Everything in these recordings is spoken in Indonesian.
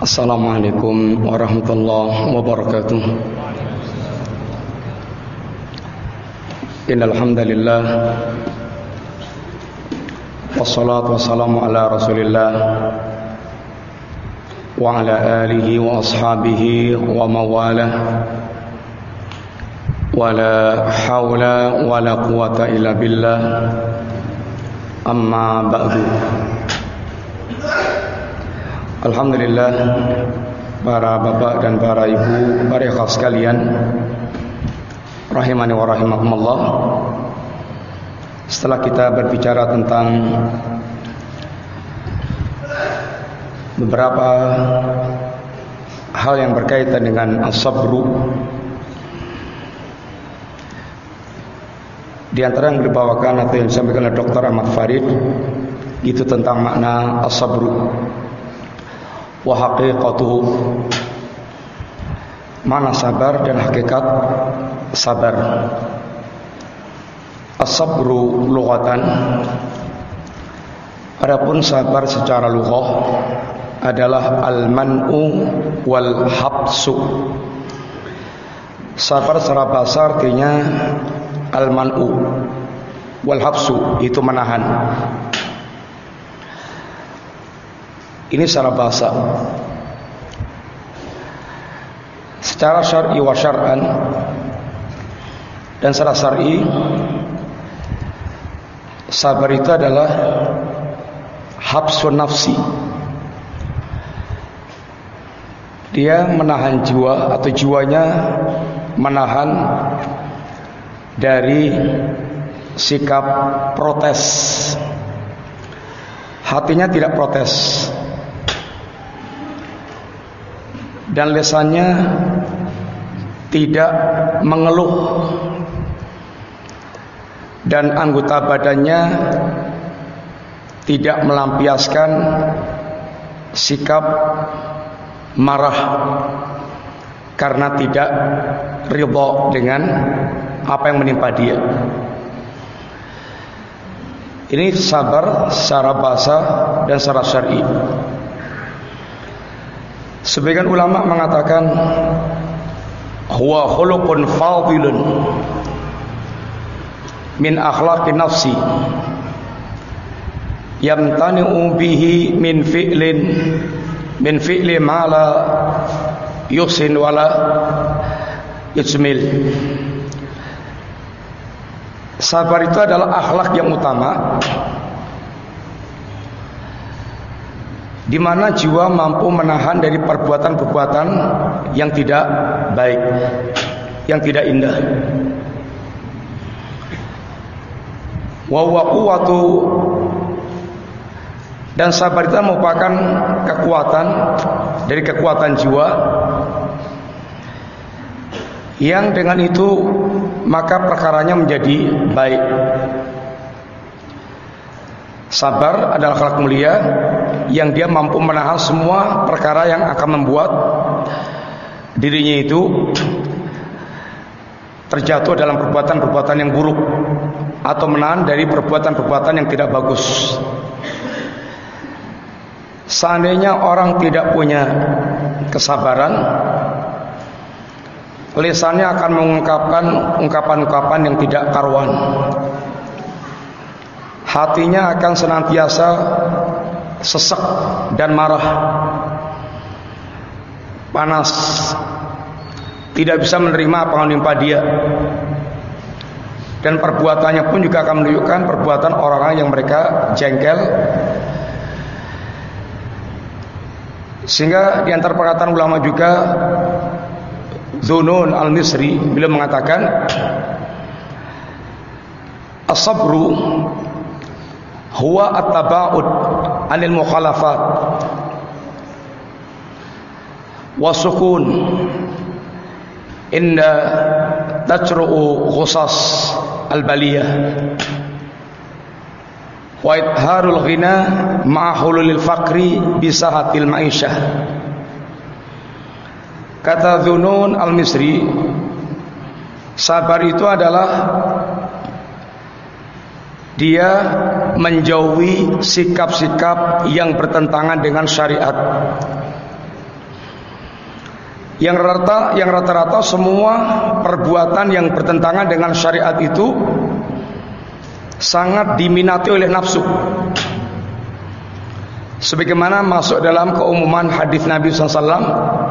Assalamualaikum warahmatullahi wabarakatuh. Innal hamdalillah wassalatu wassalamu ala Rasulillah wa ala alihi wa ashabihi wa mawalah. Wala haula wala quwata illa billah. Amma ba'du. Alhamdulillah, para bapak dan para ibu, para ikhwah sekalian, rahimani wa rahimakumullah. Setelah kita berbicara tentang beberapa hal yang berkaitan dengan as-sabru, di antara yang dibawakan atau yang disampaikan oleh Dr. Ahmad Farid itu tentang makna as-sabru wa haqiqatuhu, mana sabar dan hakikat sabar. As-sabru lughatan, adapun sabar secara lughah adalah al-man'u wal habsu. Sabar secara bahasa artinya al-man'u wal habsu, itu menahan. Ini secara bahasa. Secara syar'i wa syar'an, dan secara syar'i, sabar itu adalah habsun nafsi. Dia menahan jiwa atau jiwanya menahan dari sikap protes. Hatinya tidak protes, dan lisannya tidak mengeluh, dan anggota badannya tidak melampiaskan sikap marah karena tidak ridha dengan apa yang menimpa dia. Ini sabar secara bahasa dan secara syar'i. Sebagian ulama mengatakan huwa khuluqun fadilun min akhlaqin nafsi yamtani'u bihi min fi'li ma la yuhsin wala yujmil. Sabar itu adalah akhlak yang utama, di mana jiwa mampu menahan dari perbuatan-perbuatan yang tidak baik, yang tidak indah. Wa huwa quwwatu, dan sabar itu merupakan kekuatan dari kekuatan jiwa, yang dengan itu maka perkaranya menjadi baik. Sabar adalah akhlak mulia yang dia mampu menahan semua perkara yang akan membuat dirinya itu terjatuh dalam perbuatan-perbuatan yang buruk, atau menahan dari perbuatan-perbuatan yang tidak bagus. Seandainya orang tidak punya kesabaran, lisannya akan mengungkapkan ungkapan-ungkapan yang tidak karuan. Hatinya akan senantiasa sesek dan marah, panas, tidak bisa menerima apa yang menimpa dia. Dan perbuatannya pun juga akan menunjukkan perbuatan orang-orang yang mereka jengkel. Sehingga di antara perkataan ulama juga, Dzunun al-Misri beliau mengatakan, as-sabru huwa at-taba'ud 'anil mukhalafat wa sukun inda tajru'u ghusas al-baliyah wa idharul ghina ma'a hululil faqri bisahatil ma'isyah. Kata Dzunun al-Misri, sabar itu adalah dia menjauhi sikap-sikap yang bertentangan dengan syariat, yang rata-rata semua perbuatan yang bertentangan dengan syariat itu sangat diminati oleh nafsu. Sebagaimana masuk dalam keumuman hadis Nabi SAW,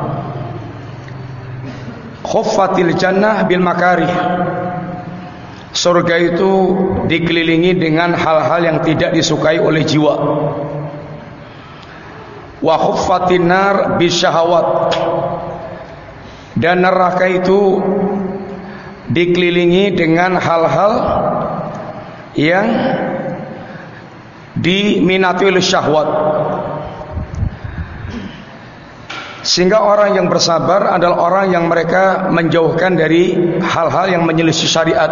khuffatil jannah bil makarih. Surga itu dikelilingi dengan hal-hal yang tidak disukai oleh jiwa. Wa khuffatin nar bis syahawat. Dan neraka itu dikelilingi dengan hal-hal yang diminati oleh syahwat. Sehingga orang yang bersabar adalah orang yang mereka menjauhkan dari hal-hal yang menyelisih syariat.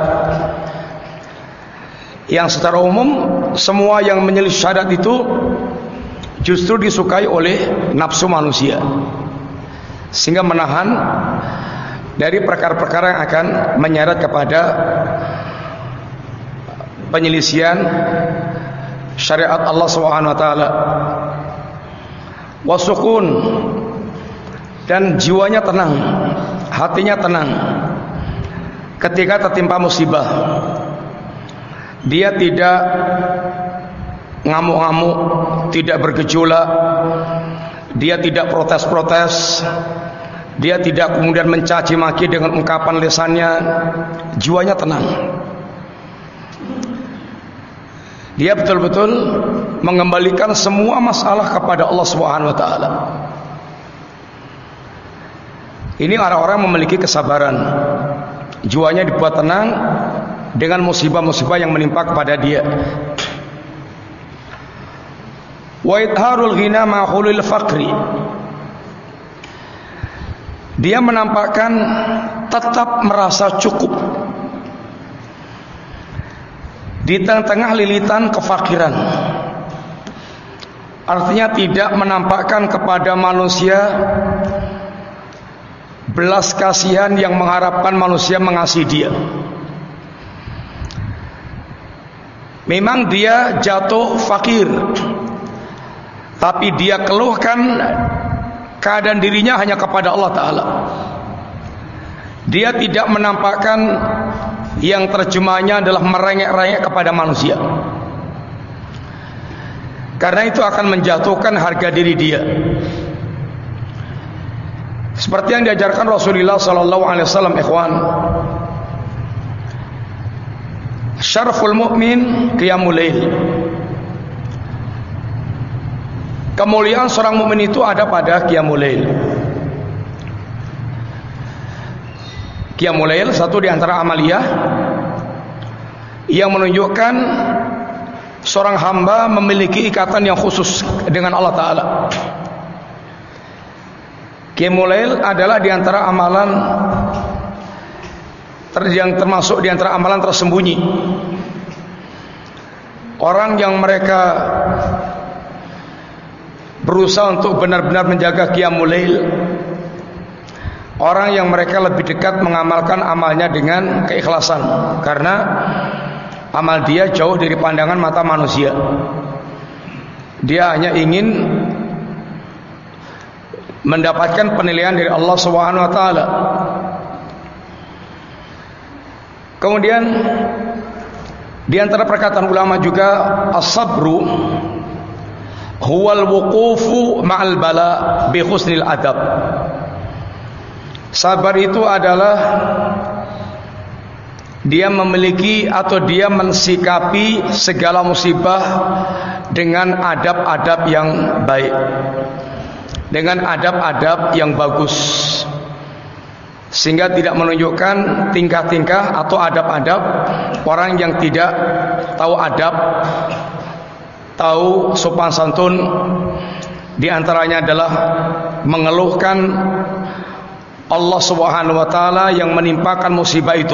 Yang secara umum semua yang menyelisih syariat itu justru disukai oleh nafsu manusia, sehingga menahan dari perkara-perkara yang akan menyeret kepada penyelisihan syariat Allah Subhanahu wa taala. Wasukun, dan jiwanya tenang, hatinya tenang ketika tertimpa musibah. Dia tidak ngamuk-ngamuk, tidak bergejolak, dia tidak protes-protes, dia tidak kemudian mencaci maki dengan ungkapan lisannya. Jiwanya tenang. Dia betul-betul mengembalikan semua masalah kepada Allah Subhanahu wa taala. Ini orang-orang memiliki kesabaran. Jiwanya dibuat tenang dengan musibah-musibah yang menimpa kepada dia. Wa idharul ghina ma khulul faqri. Dia menampakkan tetap merasa cukup di tengah-tengah lilitan kefakiran. Artinya tidak menampakkan kepada manusia belas kasihan yang mengharapkan manusia mengasihi dia. Memang dia jatuh fakir, tapi dia keluhkan keadaan dirinya hanya kepada Allah Ta'ala. Dia tidak menampakkan yang terjemahnya adalah merengek-rengek kepada manusia, karena itu akan menjatuhkan harga diri dia. Seperti yang diajarkan Rasulullah SAW, ikhwan, syaraful mu'min qiyamul lail. Kemuliaan seorang mukmin itu ada pada qiyamul lail. Qiyamul lail satu di antara amaliyah yang menunjukkan seorang hamba memiliki ikatan yang khusus dengan Allah Ta'ala. Qiyamul lail adalah di antara amalan yang termasuk di antara amalan tersembunyi. Orang yang mereka berusaha untuk benar-benar menjaga qiyamul lail, orang yang mereka lebih dekat mengamalkan amalnya dengan keikhlasan, karena amal dia jauh dari pandangan mata manusia. Dia hanya ingin mendapatkan penilaian dari Allah Subhanahu wa taala. Kemudian di antara perkataan ulama juga, as-sabru huwal wuqufu ma'al bala bi husnil adab. Sabar itu adalah dia memiliki atau dia mensikapi segala musibah dengan adab-adab yang baik, dengan adab-adab yang bagus, sehingga tidak menunjukkan tingkah-tingkah atau adab-adab orang yang tidak tahu adab, tahu sopan santun. Di antaranya adalah mengeluhkan Allah Subhanahu wa taala yang menimpakan musibah itu.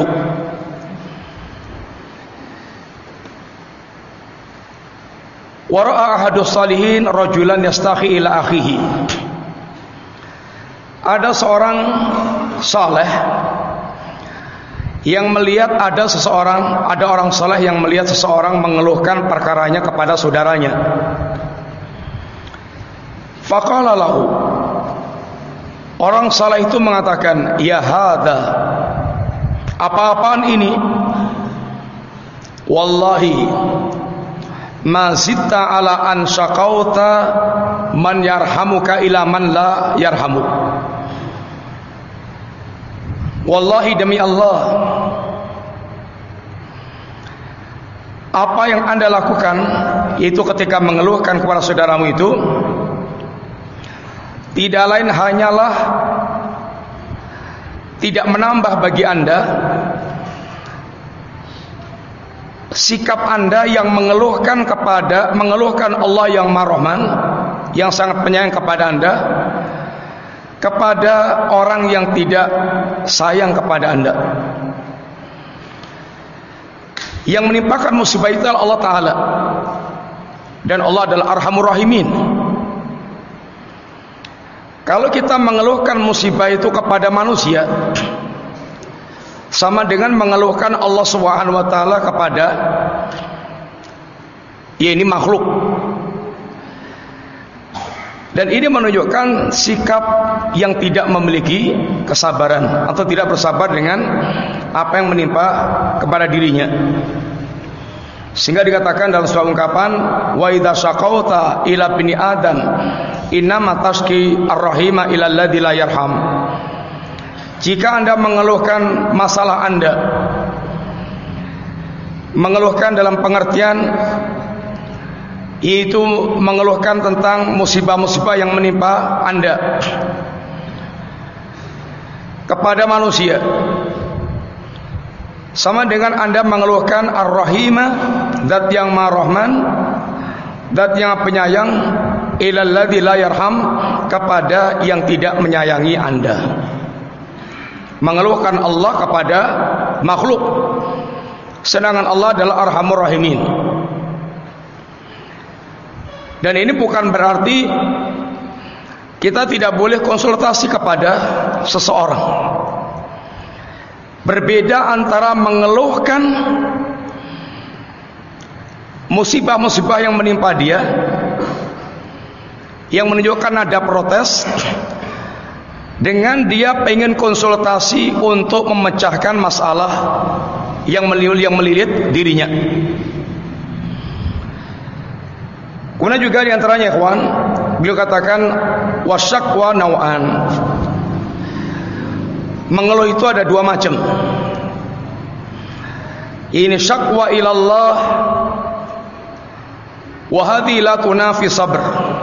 Wa ra'a ahadus salihin rajulan yastahi ila akhihi. Ada seorang saleh yang melihat ada orang saleh yang melihat seseorang mengeluhkan perkaranya kepada saudaranya. Faqala lahu, Orang salah itu mengatakan, ya hadza, apa-apaan ini? Wallahi ma zitta ala an syaqauta man yarhamuka ila man la yarhamu. Wallahi demi Allah, apa yang Anda lakukan, yaitu ketika mengeluhkan kepada saudaramu itu, tidak lain hanyalah tidak menambah bagi Anda sikap Anda yang mengeluhkan Allah yang Maha-Rahman, yang sangat penyayang kepada Anda, kepada orang yang tidak sayang kepada Anda. Yang menimpakan musibah itu adalah Allah Ta'ala, dan Allah adalah Arhamur Rahimin. Kalau kita mengeluhkan musibah itu kepada manusia, sama dengan mengeluhkan Allah Subhanahu wa taala kepada ini makhluk. Dan ini menunjukkan sikap yang tidak memiliki kesabaran atau tidak bersabar dengan apa yang menimpa kepada dirinya. Sehingga dikatakan dalam sebuah ungkapan, wa idza syaqauta ila bini adam innama tashki ar-rahima ila alladzi la yarham. Jika Anda mengeluhkan masalah Anda, mengeluhkan dalam pengertian yaitu mengeluhkan tentang musibah-musibah yang menimpa Anda kepada manusia, sama dengan Anda mengeluhkan Ar-Rahimah, zat yang Maha-Rahman, zat yang penyayang, ilal ladzi la yarham, kepada yang tidak menyayangi Anda. Mengeluhkan Allah kepada makhluk, sedangkan Allah adalah Arhamur Rahimin. Dan ini bukan berarti kita tidak boleh konsultasi kepada seseorang. Berbeda antara mengeluhkan musibah-musibah yang menimpa dia, yang menunjukkan ada protes, dengan dia pengen konsultasi untuk memecahkan masalah yang melilit dirinya. Kemudian juga diantaranya, ikhwan, beliau katakan wasyaqwa nau'an. Mengeluh itu ada dua macam. Ini syaqwa ilallah wa hadhi la tunafi sabr.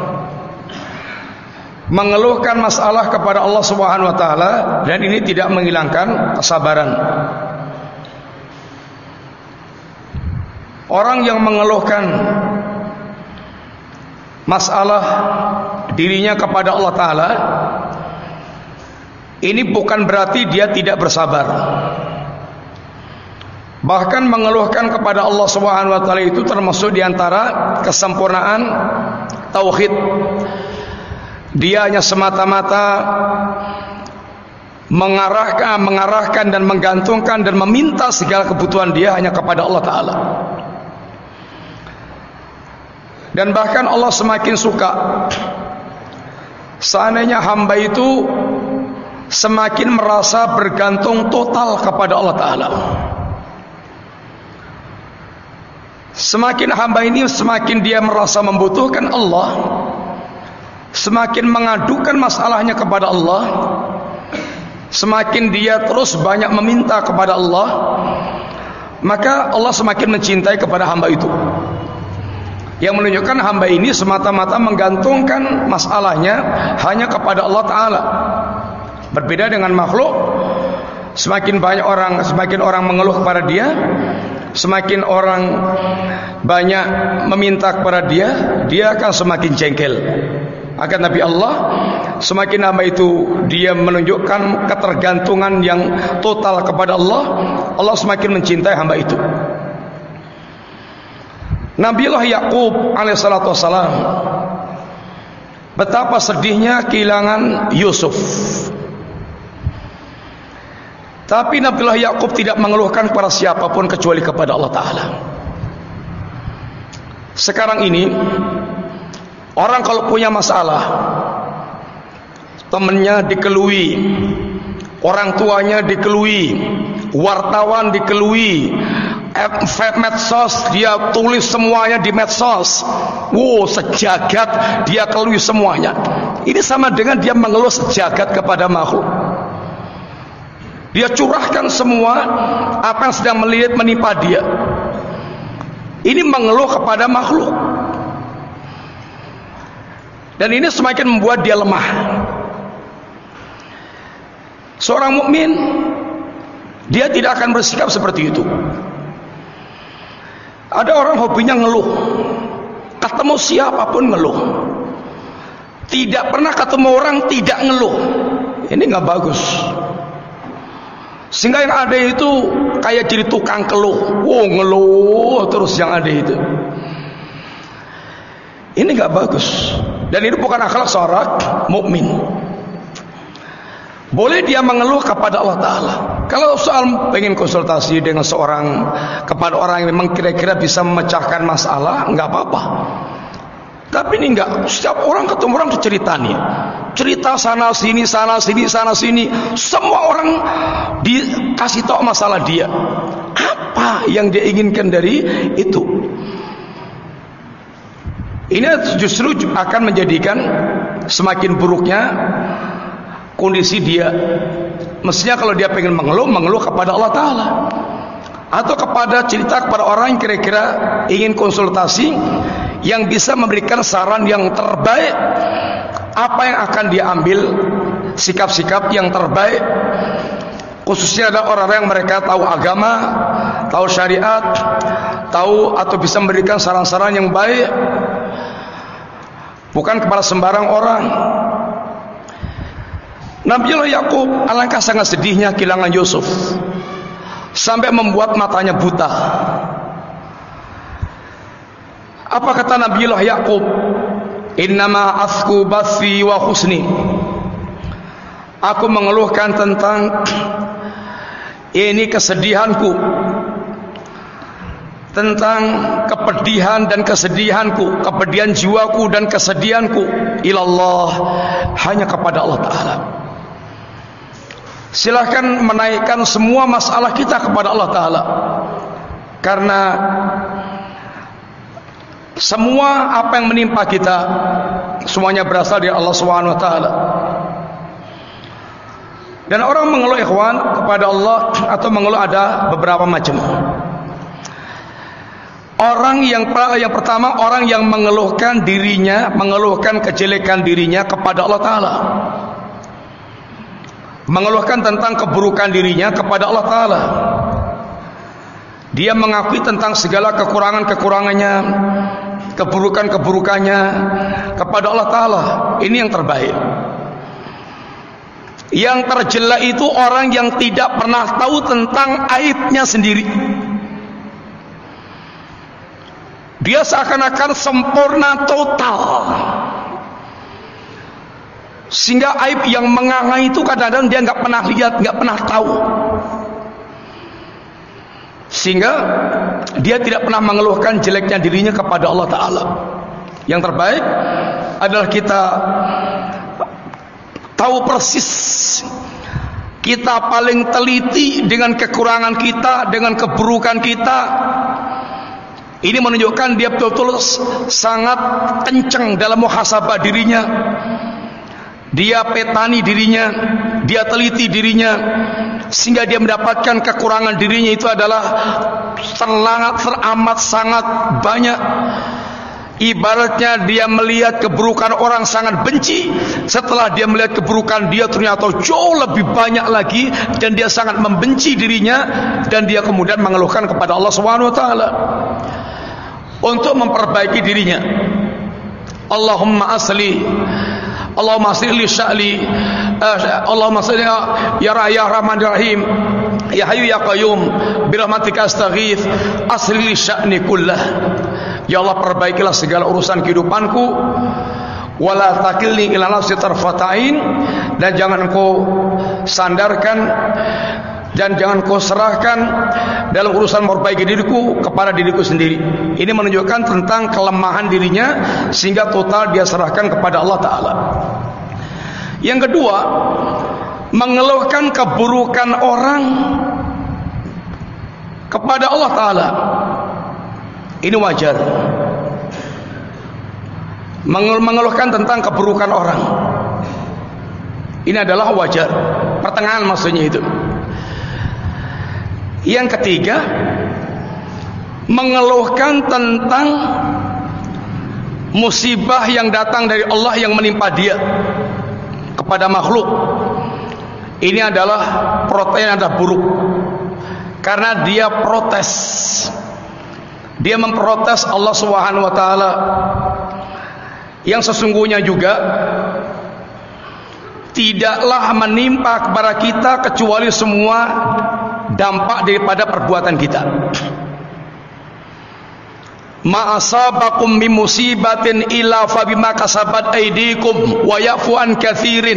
Mengeluhkan masalah kepada Allah Subhanahu wa taala, dan ini tidak menghilangkan kesabaran. Orang yang mengeluhkan masalah dirinya kepada Allah Ta'ala, ini bukan berarti dia tidak bersabar. Bahkan mengeluhkan kepada Allah Subhanahu wa taala itu termasuk diantara kesempurnaan tauhid. Dia hanya semata-mata mengarahkan dan menggantungkan dan meminta segala kebutuhan dia hanya kepada Allah Ta'ala. Dan bahkan Allah semakin suka seandainya hamba itu semakin merasa bergantung total kepada Allah Ta'ala. Semakin hamba ini, semakin dia merasa membutuhkan Allah, semakin mengadukan masalahnya kepada Allah, semakin dia terus banyak meminta kepada Allah, maka Allah semakin mencintai kepada hamba itu. Yang menunjukkan hamba ini semata-mata menggantungkan masalahnya hanya kepada Allah Ta'ala. Berbeda dengan makhluk, semakin orang mengeluh kepada dia, semakin orang banyak meminta kepada dia, dia akan semakin jengkel. Akan Nabi Allah, semakin hamba itu dia menunjukkan ketergantungan yang total kepada Allah, Allah semakin mencintai hamba itu. Nabiullah Yaqub alaihissalatu wassalam, betapa sedihnya kehilangan Yusuf. Tapi Nabiullah Yaqub tidak mengeluhkan kepada siapapun kecuali kepada Allah Ta'ala. Sekarang ini orang kalau punya masalah, temennya dikelui, orang tuanya dikelui, wartawan dikelui, medsos dia tulis semuanya di medsos. Wow, sejagat dia kelui semuanya. Ini sama dengan dia mengeluh sejagat kepada makhluk. Dia curahkan semua apa yang sedang menimpa dia. Ini mengeluh kepada makhluk. Dan ini semakin membuat dia lemah. Seorang mukmin dia tidak akan bersikap seperti itu. Ada orang hobinya ngeluh, ketemu siapapun ngeluh, tidak pernah ketemu orang tidak ngeluh. Ini nggak bagus. Sehingga yang ada itu kayak jadi tukang keluh, wow ngeluh terus yang ada itu. Ini nggak bagus. Dan ini bukan akhlak seorang mukmin. Boleh dia mengeluh kepada Allah Ta'ala. Kalau soal pengen konsultasi dengan seorang, kepada orang yang memang kira-kira bisa memecahkan masalah, nggak apa-apa. Tapi ini nggak, setiap orang ketemu orang diceritanya, cerita sana sini, sana sini, sana sini. Semua orang dikasih tahu masalah dia. Apa yang dia inginkan dari itu? Ini justru akan menjadikan semakin buruknya kondisi dia. Mestinya kalau dia pengen mengeluh kepada Allah Ta'ala, atau kepada cerita kepada orang yang kira-kira ingin konsultasi, yang bisa memberikan saran yang terbaik, apa yang akan dia ambil, sikap-sikap yang terbaik. Khususnya ada orang-orang yang mereka tahu agama, tahu syariat, tahu atau bisa memberikan saran-saran yang baik, bukan kepada sembarang orang. Nabiullah Yakub alangkah sangat sedihnya kehilangan Yusuf, sampai membuat matanya buta. Apa kata Nabiullah Yakub? Innama asku bathi wa husni. Aku mengeluhkan tentang ini kesedihanku, tentang kepedihan dan kesedihanku, kepedihan jiwaku dan kesedihanku ilallah, hanya kepada Allah Ta'ala. Silahkan menaikkan semua masalah kita kepada Allah Ta'ala, karena semua apa yang menimpa kita semuanya berasal dari Allah Subhanahu wa Ta'ala. Dan orang mengeluh ikhwan kepada Allah atau mengeluh ada beberapa macam. Orang yang pertama, orang yang mengeluhkan dirinya, mengeluhkan kejelekan dirinya kepada Allah Ta'ala, mengeluhkan tentang keburukan dirinya kepada Allah Ta'ala. Dia mengakui tentang segala kekurangan-kekurangannya, keburukan-keburukannya kepada Allah Ta'ala. Ini yang terbaik. Yang tercela itu orang yang tidak pernah tahu tentang aibnya sendiri. Dia seakan-akan sempurna total, sehingga aib yang menganga itu kadang-kadang dia nggak pernah lihat, nggak pernah tahu, sehingga dia tidak pernah mengeluhkan jeleknya dirinya kepada Allah Ta'ala. Yang terbaik adalah kita tahu persis, kita paling teliti dengan kekurangan kita, dengan keburukan kita. Ini menunjukkan dia betul-betul sangat kencang dalam muhasabah dirinya. Dia petani dirinya, dia teliti dirinya, sehingga dia mendapatkan kekurangan dirinya itu adalah teramat sangat banyak. Ibaratnya dia melihat keburukan orang sangat benci, setelah dia melihat keburukan dia ternyata jauh lebih banyak lagi, dan dia sangat membenci dirinya, dan dia kemudian mengeluhkan kepada Allah Subhanahu wa Ta'ala untuk memperbaiki dirinya. Allahumma asli, Allahumma asli li sya'li, Allahumma asli ya Rahman Rahim, ya Hayyu ya Qayyum, birahmatika astaghith, asli li sya'ni kullah. Ya Allah, perbaikilah segala urusan kehidupanku, wala takilni ila nafsi tarfata'in, dan jangan engkau sandarkan dan jangan kau serahkan dalam urusan memperbaiki diriku kepada diriku sendiri. Ini menunjukkan tentang kelemahan dirinya, sehingga total dia serahkan kepada Allah Ta'ala. Yang kedua, mengeluhkan keburukan orang kepada Allah Ta'ala. Ini wajar. Mengeluhkan tentang keburukan orang, ini adalah wajar. Pertengahan maksudnya itu. Yang ketiga, mengeluhkan tentang musibah yang datang dari Allah yang menimpa dia kepada makhluk. Ini adalah protes, adalah buruk, karena dia protes. Dia memprotes Allah Subhanahu wa taala, yang sesungguhnya juga tidaklah menimpa kepada kita kecuali semua dampak daripada perbuatan kita. Ma asabakum min musibatin illa fa bima kasabat aydikum wa yafu an katsirin.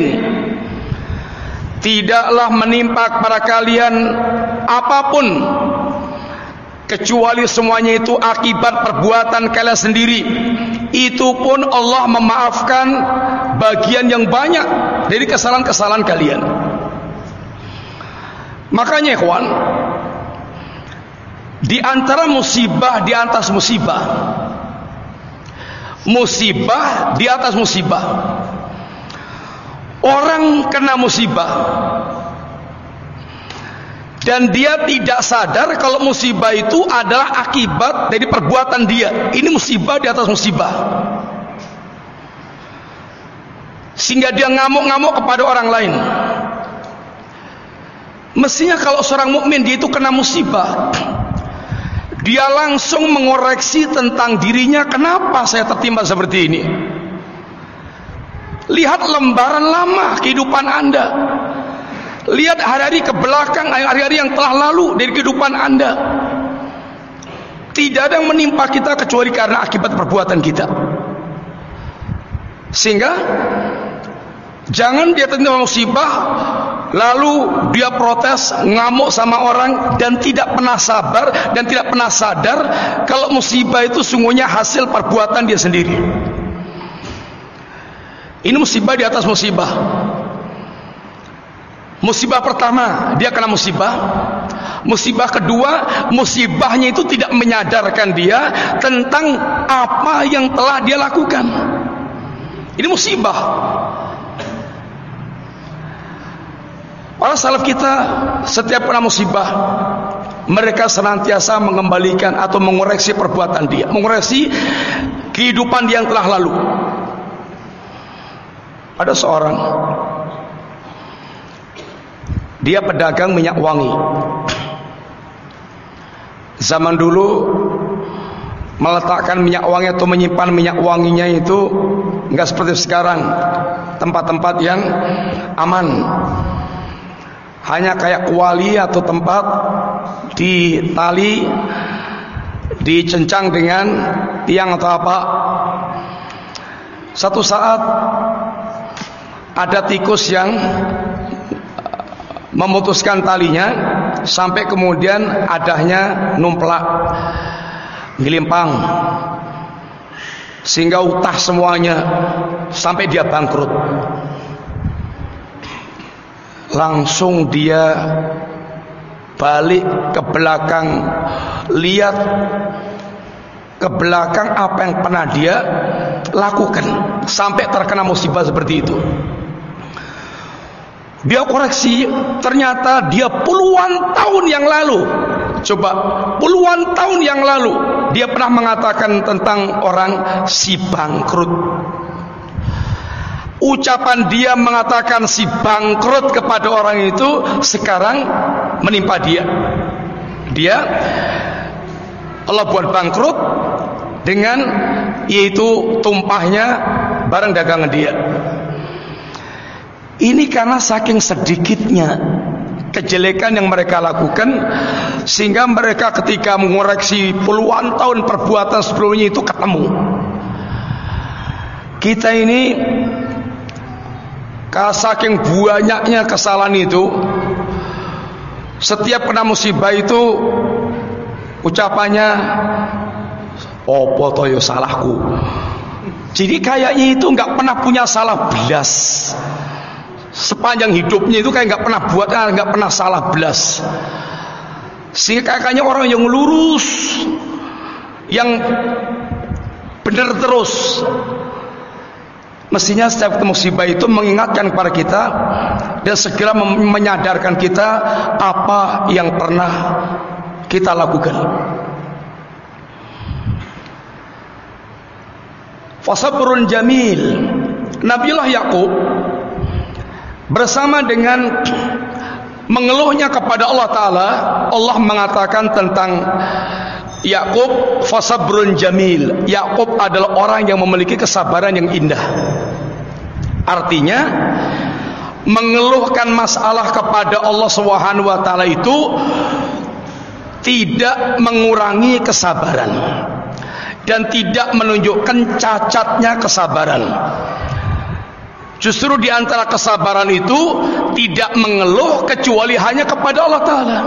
Tidaklah menimpa kepada kalian apapun kecuali semuanya itu akibat perbuatan kalian sendiri. Itu pun Allah memaafkan bagian yang banyak dari kesalahan-kesalahan kalian. Makanya ikhwan, di antara musibah di atas musibah, musibah di atas musibah, orang kena musibah dan dia tidak sadar kalau musibah itu adalah akibat dari perbuatan dia. Ini musibah di atas musibah, sehingga dia ngamuk-ngamuk kepada orang lain. Mestinya kalau seorang mukmin dia itu kena musibah, dia langsung mengoreksi tentang dirinya. Kenapa saya tertimpa seperti ini? Lihat lembaran lama kehidupan Anda. Lihat hari-hari ke belakang, hari-hari yang telah lalu dari kehidupan Anda. Tidak ada yang menimpa kita kecuali karena akibat perbuatan kita. Sehingga jangan dia tertimpa musibah lalu dia protes, ngamuk sama orang, dan tidak pernah sabar dan tidak pernah sadar kalau musibah itu sungguhnya hasil perbuatan dia sendiri. Ini musibah di atas musibah. Musibah pertama, dia kena musibah. Musibah kedua, musibahnya itu tidak menyadarkan dia tentang apa yang telah dia lakukan. Ini musibah. Para salaf kita setiap kena musibah, mereka senantiasa mengembalikan atau mengoreksi perbuatan dia, mengoreksi kehidupan dia yang telah lalu. Ada seorang, dia pedagang minyak wangi. Zaman dulu meletakkan minyak wangi atau menyimpan minyak wanginya itu enggak seperti sekarang, tempat-tempat yang aman. Hanya kayak kuali atau tempat di tali, dicencang dengan tiang atau apa. Satu saat ada tikus yang memutuskan talinya, sampai kemudian adahnya numplak, ngelimpang, sehingga utah semuanya sampai dia bangkrut. Langsung dia balik ke belakang, lihat ke belakang apa yang pernah dia lakukan sampai terkena musibah seperti itu. Dia koreksi, ternyata dia puluhan tahun yang lalu, coba puluhan tahun yang lalu dia pernah mengatakan tentang orang si bangkrut. Ucapan dia mengatakan si bangkrut kepada orang itu sekarang menimpa dia. Dia Allah buat bangkrut dengan yaitu tumpahnya barang dagangan dia. Ini karena saking sedikitnya kejelekan yang mereka lakukan, sehingga mereka ketika mengoreksi puluhan tahun perbuatan sebelumnya itu ketemu. Kita ini saking banyaknya kesalahan itu, setiap kena musibah itu ucapannya opo to yo salahku. Jadi kayaknya itu nggak pernah punya salah belas. sepanjang hidupnya itu kayak nggak pernah buat, nggak pernah salah belas. Sehingga kakaknya orang yang lurus, yang benar terus. Mestinya setiap musibah itu mengingatkan kepada kita dan segera menyadarkan kita apa yang pernah kita lakukan. Fasabrun jamil. Nabiullah Yakub bersama dengan mengeluhnya kepada Allah Ta'ala, Allah mengatakan tentang Yakub, fasabrun jamil. Yakub adalah orang yang memiliki kesabaran yang indah. Artinya mengeluhkan masalah kepada Allah Subhanahu wa taala itu tidak mengurangi kesabaran dan tidak menunjukkan cacatnya kesabaran. Justru di antara kesabaran itu tidak mengeluh kecuali hanya kepada Allah Ta'ala.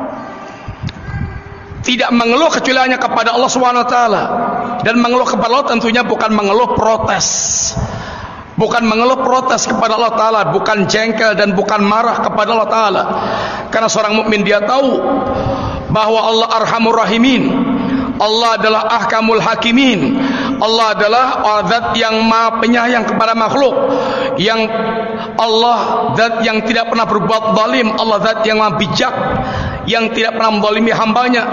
Tidak mengeluh kecuali hanya kepada Allah Subhanahu wa taala. Dan mengeluh kepada Allah tentunya bukan mengeluh protes. Bukan mengeluh protes kepada Allah Ta'ala, bukan jengkel dan bukan marah kepada Allah Ta'ala. Karena seorang mukmin dia tahu bahwa Allah Arhamur Rahimin, Allah adalah Ahkamul Hakimin, Allah adalah zat yang maha penyayang kepada makhluk, yang Allah zat yang tidak pernah berbuat zalim, Allah zat yang maha bijak, yang tidak pernah menzalimi hambanya.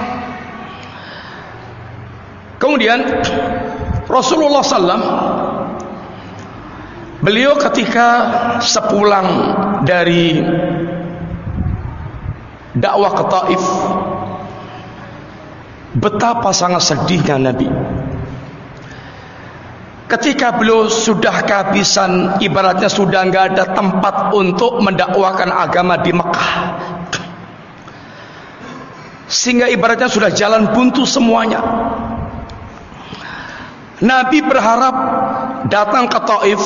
Kemudian Rasulullah SAW, beliau ketika sepulang dari dakwah ke Taif, betapa sangat sedihnya Nabi ketika beliau sudah kehabisan, ibaratnya sudah nggak ada tempat untuk mendakwakan agama di Mekah, sehingga ibaratnya sudah jalan buntu semuanya. Nabi berharap datang ke Taif,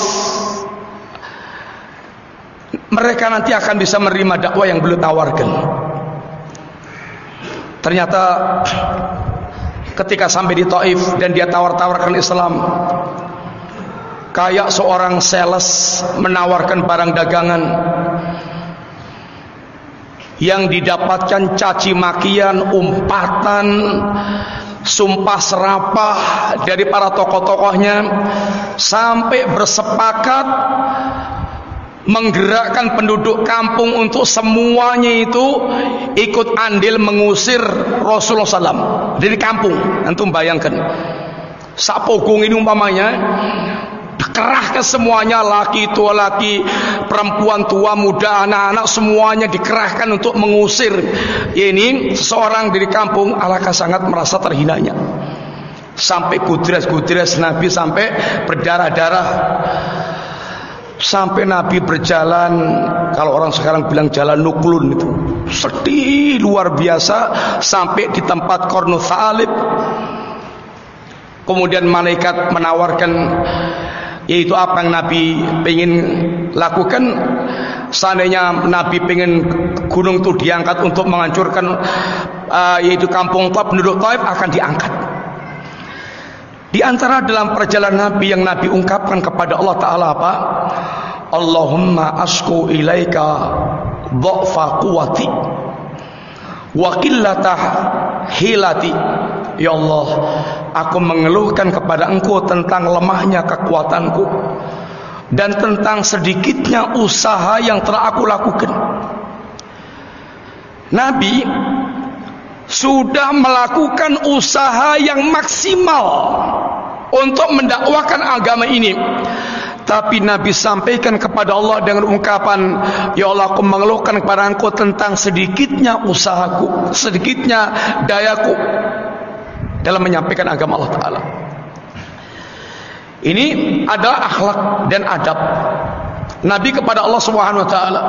mereka nanti akan bisa menerima dakwah yang beliau tawarkan. Ternyata ketika sampai di Taif dan dia tawar-tawarkan Islam, kayak seorang sales menawarkan barang dagangan, yang didapatkan caci makian, umpatan, sumpah serapah dari para tokoh-tokohnya, sampai bersepakat menggerakkan penduduk kampung untuk semuanya itu ikut andil mengusir Rasulullah SAW dari kampung. Antum bayangkan, sapogong ini umpamanya dikerahkan semuanya, laki tua, laki perempuan tua, muda, anak-anak, semuanya dikerahkan untuk mengusir ini seseorang dari kampung. Alangkah sangat merasa terhinanya, sampai gudres-gudres Nabi, sampai berdarah-darah, sampai Nabi berjalan, kalau orang sekarang bilang jalan nuklun, itu sedih luar biasa, sampai di tempat Qarnu Thalib. Kemudian malaikat menawarkan, yaitu apa yang Nabi ingin lakukan. Seandainya Nabi ingin gunung itu diangkat untuk menghancurkan yaitu kampung Taif, penduduk Taif akan diangkat. Di antara dalam perjalanan Nabi yang Nabi ungkapkan kepada Allah Ta'ala apa? Allahumma asku ilaika dha'fa quwati wa qillatah hilati. Ya Allah, aku mengeluhkan kepada Engkau tentang lemahnya kekuatanku dan tentang sedikitnya usaha yang telah aku lakukan. Nabi sudah melakukan usaha yang maksimal untuk mendakwakan agama ini, tapi Nabi sampaikan kepada Allah dengan ungkapan, ya Allah, aku mengeluhkan kepada Engkau tentang sedikitnya usahaku, sedikitnya dayaku dalam menyampaikan agama Allah Ta'ala. Ini adalah akhlak dan adab Nabi kepada Allah Subhanahu wa Ta'ala.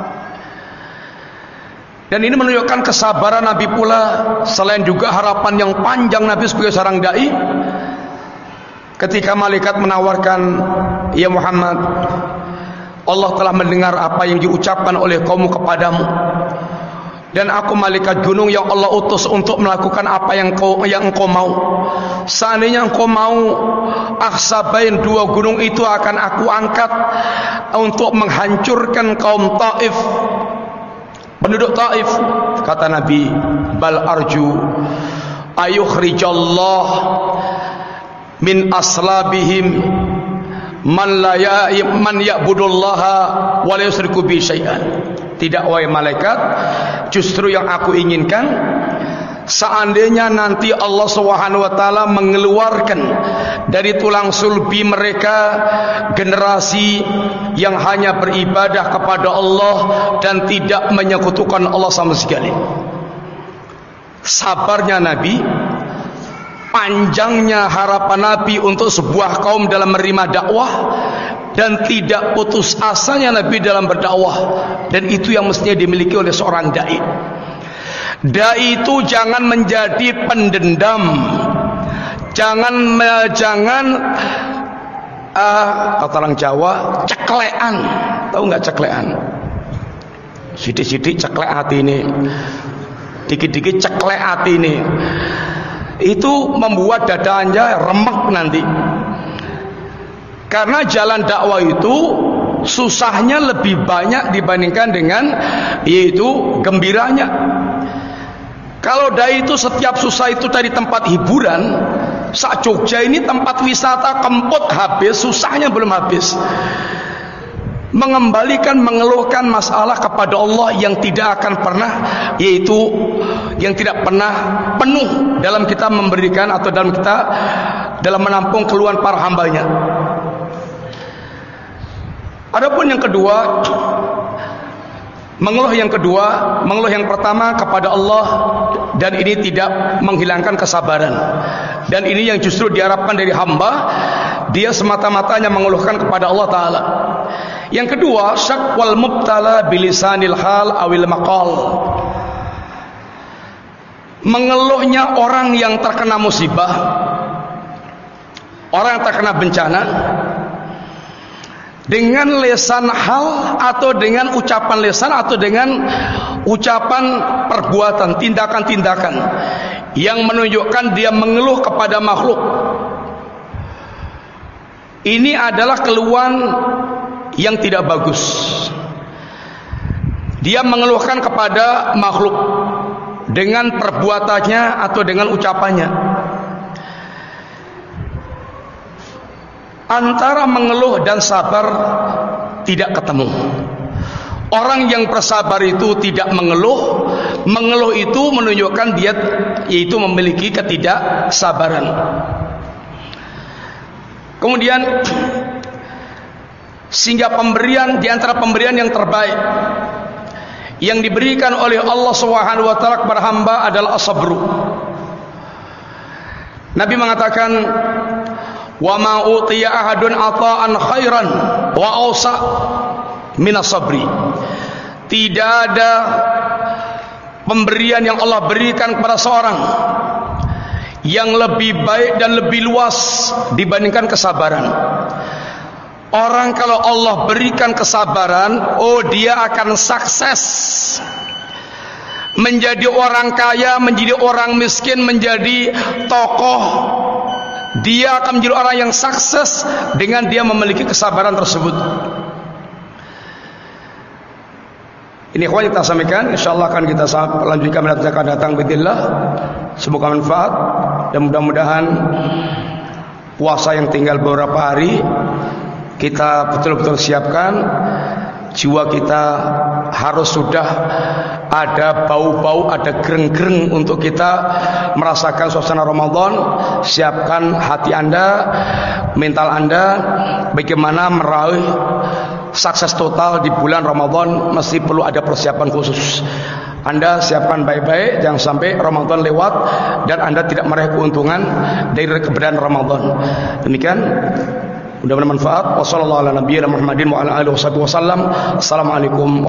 Dan ini menunjukkan kesabaran Nabi pula, selain juga harapan yang panjang Nabi sebagai seorang dai. Ketika malaikat menawarkan, ya Muhammad, Allah telah mendengar apa yang diucapkan oleh kaummu kepadamu. dan aku malaikat gunung yang Allah utus untuk melakukan apa yang engkau mau. Seandainya engkau mau, Akhsabain, dua gunung itu akan aku angkat untuk menghancurkan kaum Taif, penduduk Taif. Kata Nabi, bal arju ayukhrijallah min aslabihim man ya'budullaha wa la yusyriku bi syai'an. Tidak, wahai malaikat, justru yang aku inginkan, seandainya nanti Allah Subhanahu wa taala mengeluarkan dari tulang sulbi mereka generasi yang hanya beribadah kepada Allah dan tidak menyekutukan Allah sama sekali. Sabarnya Nabi, panjangnya harapan Nabi untuk sebuah kaum dalam menerima dakwah, dan tidak putus asanya Nabi dalam berdakwah. Dan itu yang mestinya dimiliki oleh seorang dai. Dai itu jangan menjadi pendendam, jangan kata orang Jawa, ceklean. Tahu nggak ceklean? Sidik-sidik ceklek hati ini, dikit-dikit ceklek hati ini. Itu membuat dada Anda remek nanti. Karena jalan dakwah itu susahnya lebih banyak dibandingkan dengan yaitu gembiranya. Kalau dai itu setiap susah itu dari tempat hiburan, sak Jogja ini tempat wisata kempot habis, susahnya belum habis. Mengembalikan, mengeluhkan masalah kepada Allah yang tidak akan pernah, yaitu yang tidak pernah penuh dalam kita memberikan atau dalam kita dalam menampung keluhan para hambanya. Adapun yang kedua, mengeluh yang pertama kepada Allah, dan ini tidak menghilangkan kesabaran, dan ini yang justru diharapkan dari hamba. Dia semata-matanya mengeluhkan kepada Allah Ta'ala. Yang kedua, syakwal mubtala bilisanil hal awil maqal, mengeluhnya orang yang terkena musibah, orang yang terkena bencana, dengan lesan hal atau dengan ucapan lesan atau dengan ucapan perbuatan, tindakan-tindakan yang menunjukkan dia mengeluh kepada makhluk. Ini adalah keluhan yang tidak bagus. Dia mengeluhkan kepada makhluk dengan perbuatannya atau dengan ucapannya. Antara mengeluh dan sabar tidak ketemu. Orang yang bersabar itu tidak mengeluh. Mengeluh itu menunjukkan dia yaitu memiliki ketidaksabaran. Kemudian, sehingga pemberian di antara pemberian yang terbaik yang diberikan oleh Allah Subhanahu wa taala kepada hamba adalah as-sabru. Nabi mengatakan, wa ma utiya ahadun ata'an khairan wa awsa minas sabri. Tidak ada pemberian yang Allah berikan kepada seorang yang lebih baik dan lebih luas dibandingkan kesabaran. Orang kalau Allah berikan kesabaran, oh dia akan sukses. Menjadi orang kaya, menjadi orang miskin, menjadi tokoh, dia akan menjadi orang yang sukses dengan dia memiliki kesabaran tersebut. Ini ikhwan kita sampaikan, insyaallah akan kita lanjutkan pada akan datang bismillah. Semoga manfaat dan mudah-mudahan puasa yang tinggal beberapa hari kita betul-betul siapkan jiwa kita, harus sudah ada bau-bau, ada gereng-gereng untuk kita merasakan suasana Ramadan. Siapkan hati Anda, mental Anda, bagaimana meraih sukses total di bulan Ramadan. Mesti perlu ada persiapan khusus. Anda siapkan baik-baik, jangan sampai Ramadan lewat dan Anda tidak meraih keuntungan dari keberadaan Ramadan. Demikian, mudah-mudahan manfaat. Wassalamualaikum warahmatullahi wabarakatuh. Assalamualaikum.